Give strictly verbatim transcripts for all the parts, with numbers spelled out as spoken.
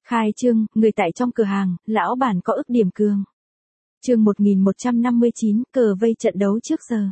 Khai trương, người tại trong cửa hàng, lão bản có ức điểm cường. Chương một nghìn một trăm năm mươi chín, cờ vây trận đấu trước giờ.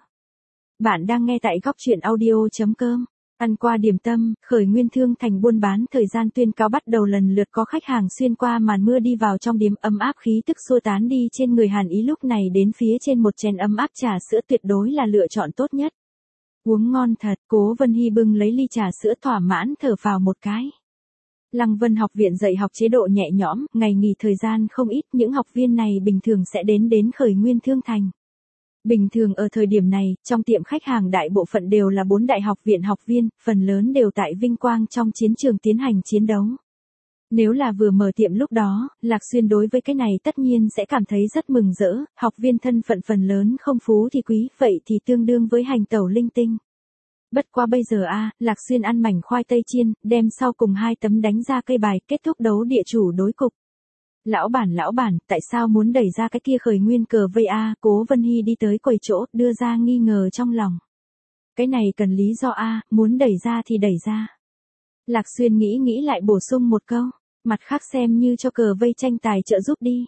Bạn đang nghe tại góc truyện audio chấm com. Ăn qua điểm tâm, Khởi Nguyên Thương Thành buôn bán thời gian tuyên cáo bắt đầu lần lượt có khách hàng xuyên qua màn mưa đi vào trong điếm, ấm áp khí tức xua tán đi trên người Hàn Ý. Lúc này đến phía trên một chén ấm áp trà sữa tuyệt đối là lựa chọn tốt nhất. Uống ngon thật, Cố Vân Hy bưng lấy ly trà sữa thỏa mãn thở phào một cái. Lăng Vân học viện dạy học chế độ nhẹ nhõm, ngày nghỉ thời gian không ít, những học viên này bình thường sẽ đến đến Khởi Nguyên Thương Thành. Bình thường ở thời điểm này, trong tiệm khách hàng đại bộ phận đều là bốn đại học viện học viên, phần lớn đều tại vinh quang trong chiến trường tiến hành chiến đấu. Nếu là vừa mở tiệm lúc đó, Lạc Xuyên đối với cái này tất nhiên sẽ cảm thấy rất mừng rỡ, học viên thân phận phần lớn không phú thì quý, vậy thì tương đương với hành tẩu linh tinh. Bất qua bây giờ a, Lạc Xuyên ăn mảnh khoai tây chiên, đem sau cùng hai tấm đánh ra cây bài, kết thúc đấu địa chủ đối cục. Lão bản lão bản, tại sao muốn đẩy ra cái kia Khởi Nguyên cờ vây a? Cố Vân Hy đi tới quầy chỗ, đưa ra nghi ngờ trong lòng. Cái này cần lý do a, muốn đẩy ra thì đẩy ra. Lạc Xuyên nghĩ nghĩ lại bổ sung một câu, mặt khác xem như cho cờ vây tranh tài trợ giúp đi.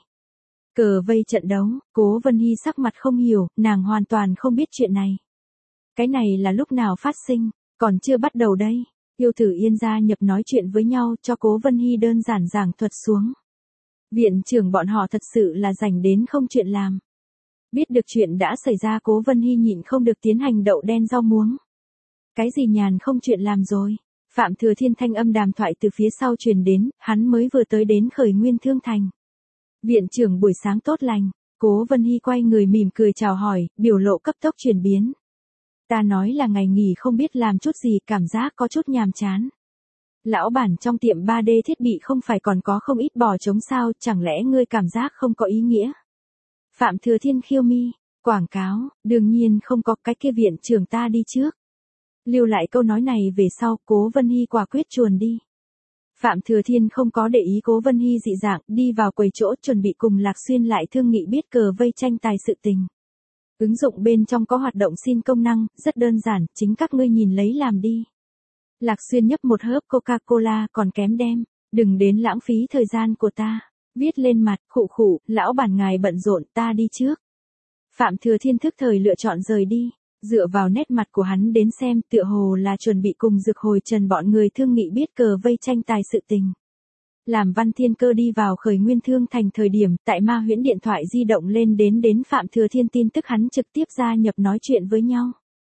Cờ vây trận đấu, Cố Vân Hy sắc mặt không hiểu, nàng hoàn toàn không biết chuyện này. Cái này là lúc nào phát sinh, còn chưa bắt đầu đây. Yêu Tử Yên gia nhập nói chuyện với nhau, cho Cố Vân Hy đơn giản giảng thuật xuống. Viện trưởng bọn họ thật sự là rảnh đến không chuyện làm. Biết được chuyện đã xảy ra, Cố Vân Hy nhịn không được tiến hành đậu đen rau muống. Cái gì nhàn không chuyện làm rồi? Phạm Thừa Thiên thanh âm đàm thoại từ phía sau truyền đến, hắn mới vừa tới đến Khởi Nguyên Thương Thành. Viện trưởng buổi sáng tốt lành. Cố Vân Hy quay người mỉm cười chào hỏi, biểu lộ cấp tốc chuyển biến. Ta nói là ngày nghỉ không biết làm chút gì, cảm giác có chút nhàm chán. Lão bản trong tiệm ba D thiết bị không phải còn có không ít bò trống sao, chẳng lẽ ngươi cảm giác không có ý nghĩa? Phạm Thừa Thiên khiêu mi, quảng cáo, đương nhiên không có, cái kia viện trưởng ta đi trước. Lưu lại câu nói này về sau, Cố Vân Hy quả quyết chuồn đi. Phạm Thừa Thiên không có để ý Cố Vân Hy dị dạng, đi vào quầy chỗ chuẩn bị cùng Lạc Xuyên lại thương nghị biết cờ vây tranh tài sự tình. Ứng dụng bên trong có hoạt động xin công năng, rất đơn giản, chính các ngươi nhìn lấy làm đi. Lạc Xuyên nhấp một hớp Coca-Cola, còn kém đem, đừng đến lãng phí thời gian của ta. Viết lên mặt, khụ khụ, lão bản ngài bận rộn, ta đi trước. Phạm Thừa Thiên thức thời lựa chọn rời đi, dựa vào nét mặt của hắn đến xem, tựa hồ là chuẩn bị cùng Dược Hồi Trần bọn người thương nghị biết cờ vây tranh tài sự tình. Làm Văn Thiên Cơ đi vào Khởi Nguyên Thương Thành thời điểm, tại Ma Huyễn điện thoại di động lên đến đến Phạm Thừa Thiên tin tức, hắn trực tiếp gia nhập nói chuyện với nhau.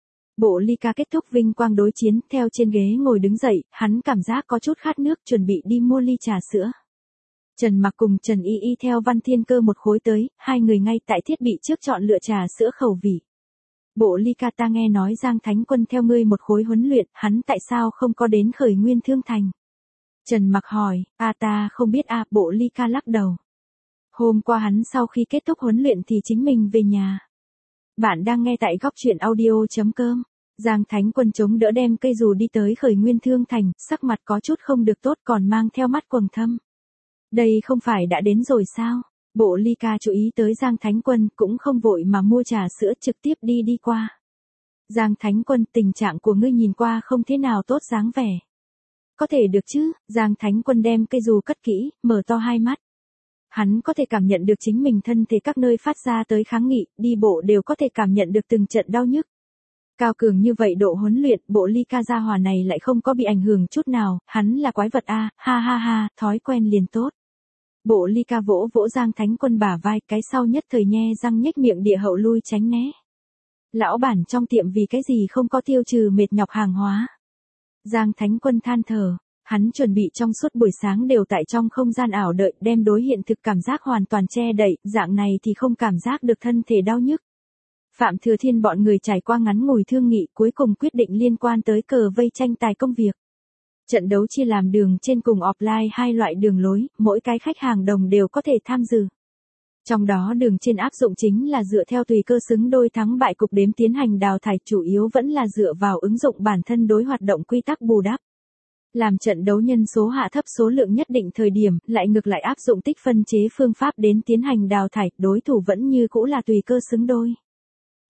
Bộ ly ca kết thúc vinh quang đối chiến, theo trên ghế ngồi đứng dậy, hắn cảm giác có chút khát nước, chuẩn bị đi mua ly trà sữa. Trần Mặc cùng Trần Y Y theo Văn Thiên Cơ một khối tới, hai người ngay tại thiết bị trước chọn lựa trà sữa khẩu vị. Bộ ly ca, ta nghe nói Giang Thánh Quân theo ngươi một khối huấn luyện, hắn tại sao không có đến Khởi Nguyên Thương Thành? Trần Mặc hỏi, a ta không biết a, bộ ly ca lắc đầu. Hôm qua hắn sau khi kết thúc huấn luyện thì chính mình về nhà. Bạn đang nghe tại góc truyện audio chấm com. Giang Thánh Quân chống đỡ đem cây dù đi tới Khởi Nguyên Thương Thành, sắc mặt có chút không được tốt, còn mang theo mắt quầng thâm. Đây không phải đã đến rồi sao? Bộ ly ca chú ý tới Giang Thánh Quân, cũng không vội mà mua trà sữa, trực tiếp đi đi qua. Giang Thánh Quân, tình trạng của ngươi nhìn qua không thế nào tốt dáng vẻ. Có thể được chứ? Giang Thánh Quân đem cây dù cất kỹ, mở to hai mắt. Hắn có thể cảm nhận được chính mình thân thể các nơi phát ra tới kháng nghị, đi bộ đều có thể cảm nhận được từng trận đau nhức. Cao cường như vậy độ huấn luyện, bộ ly ca gia hỏa này lại không có bị ảnh hưởng chút nào, hắn là quái vật a, ha ha ha, thói quen liền tốt. Bộ ly ca vỗ vỗ Giang Thánh Quân bả vai, cái sau nhất thời nhe răng nhếch miệng địa hậu lui tránh né. Lão bản trong tiệm vì cái gì không có tiêu trừ mệt nhọc hàng hóa? Giang Thánh Quân than thở. Hắn chuẩn bị trong suốt buổi sáng đều tại trong không gian ảo đợi, đem đối hiện thực cảm giác hoàn toàn che đậy, dạng này thì không cảm giác được thân thể đau nhức. Phạm Thừa Thiên bọn người trải qua ngắn ngủi thương nghị, cuối cùng quyết định liên quan tới cờ vây tranh tài công việc. Trận đấu chia làm đường trên cùng offline hai loại đường lối, mỗi cái khách hàng đồng đều có thể tham dự. Trong đó đường trên áp dụng chính là dựa theo tùy cơ xứng đôi thắng bại cục đếm tiến hành đào thải, chủ yếu vẫn là dựa vào ứng dụng bản thân đối hoạt động quy tắc bù đắp. Làm trận đấu nhân số hạ thấp số lượng nhất định thời điểm, lại ngược lại áp dụng tích phân chế phương pháp đến tiến hành đào thải, đối thủ vẫn như cũ là tùy cơ xứng đôi.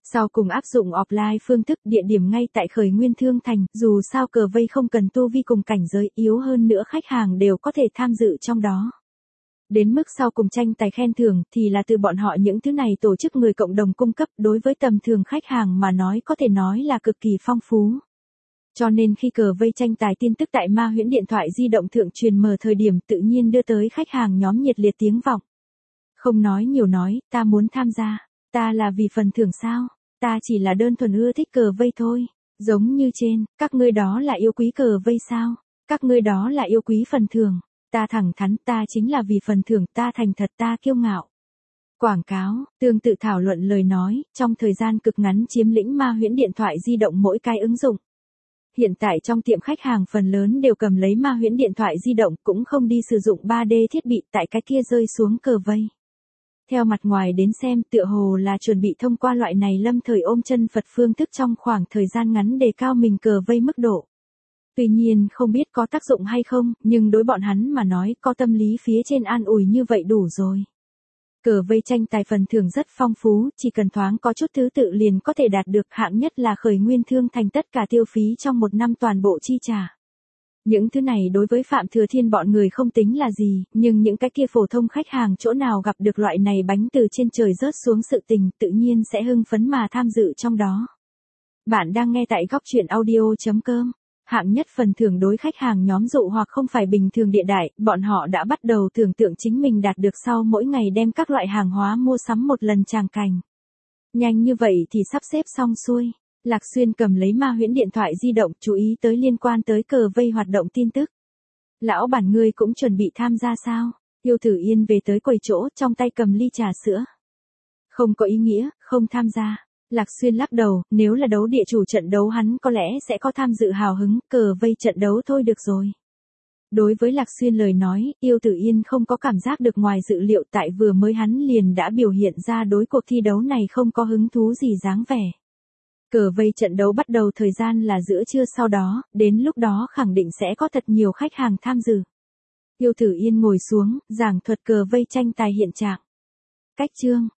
Sau cùng áp dụng offline phương thức, địa điểm ngay tại Khởi Nguyên Thương Thành, dù sao cờ vây không cần tu vi cùng cảnh giới, yếu hơn nữa khách hàng đều có thể tham dự trong đó. Đến mức sau cùng tranh tài khen thưởng thì là từ bọn họ những thứ này tổ chức người cộng đồng cung cấp, đối với tầm thường khách hàng mà nói có thể nói là cực kỳ phong phú. Cho nên khi cờ vây tranh tài tin tức tại Ma Huyễn điện thoại di động thượng truyền mở thời điểm, tự nhiên đưa tới khách hàng nhóm nhiệt liệt tiếng vọng. Không nói nhiều nói, ta muốn tham gia, ta là vì phần thưởng sao, ta chỉ là đơn thuần ưa thích cờ vây thôi. Giống như trên, các ngươi đó là yêu quý cờ vây sao, các ngươi đó là yêu quý phần thưởng. Ta thẳng thắn, ta chính là vì phần thưởng, ta thành thật, ta kiêu ngạo. Quảng cáo, tương tự thảo luận lời nói, trong thời gian cực ngắn chiếm lĩnh Ma Huyễn điện thoại di động mỗi cái ứng dụng. Hiện tại trong tiệm khách hàng phần lớn đều cầm lấy Ma Huyễn điện thoại di động, cũng không đi sử dụng ba D thiết bị, tại cái kia rơi xuống cờ vây. Theo mặt ngoài đến xem, tựa hồ là chuẩn bị thông qua loại này lâm thời ôm chân Phật phương thức trong khoảng thời gian ngắn đề cao mình cờ vây mức độ. Tuy nhiên không biết có tác dụng hay không, nhưng đối bọn hắn mà nói có tâm lý phía trên an ủi như vậy đủ rồi. Cờ vây tranh tài phần thưởng rất phong phú, chỉ cần thoáng có chút thứ tự liền có thể đạt được, hạng nhất là Khởi Nguyên Thương Thành tất cả tiêu phí trong một năm toàn bộ chi trả. Những thứ này đối với Phạm Thừa Thiên bọn người không tính là gì, nhưng những cái kia phổ thông khách hàng chỗ nào gặp được loại này bánh từ trên trời rớt xuống sự tình, tự nhiên sẽ hưng phấn mà tham dự trong đó. Bạn đang nghe tại góc truyện audio chấm com. Hạng nhất phần thưởng đối khách hàng nhóm dụ hoặc không phải bình thường địa đại, bọn họ đã bắt đầu tưởng tượng chính mình đạt được sau mỗi ngày đem các loại hàng hóa mua sắm một lần tràng cảnh. Nhanh như vậy thì sắp xếp xong xuôi. Lạc Xuyên cầm lấy Ma Huyễn điện thoại di động, chú ý tới liên quan tới cờ vây hoạt động tin tức. Lão bản ngươi cũng chuẩn bị tham gia sao? Yêu Tử Yên về tới quầy chỗ, trong tay cầm ly trà sữa. Không có ý nghĩa, không tham gia. Lạc Xuyên lắc đầu, nếu là đấu địa chủ trận đấu hắn có lẽ sẽ có tham dự hào hứng, cờ vây trận đấu thôi được rồi. Đối với Lạc Xuyên lời nói, Yêu Tử Yên không có cảm giác được ngoài dự liệu, tại vừa mới hắn liền đã biểu hiện ra đối cuộc thi đấu này không có hứng thú gì dáng vẻ. Cờ vây trận đấu bắt đầu thời gian là giữa trưa sau đó, đến lúc đó khẳng định sẽ có thật nhiều khách hàng tham dự. Yêu Tử Yên ngồi xuống, giảng thuật cờ vây tranh tài hiện trạng. Cách chương,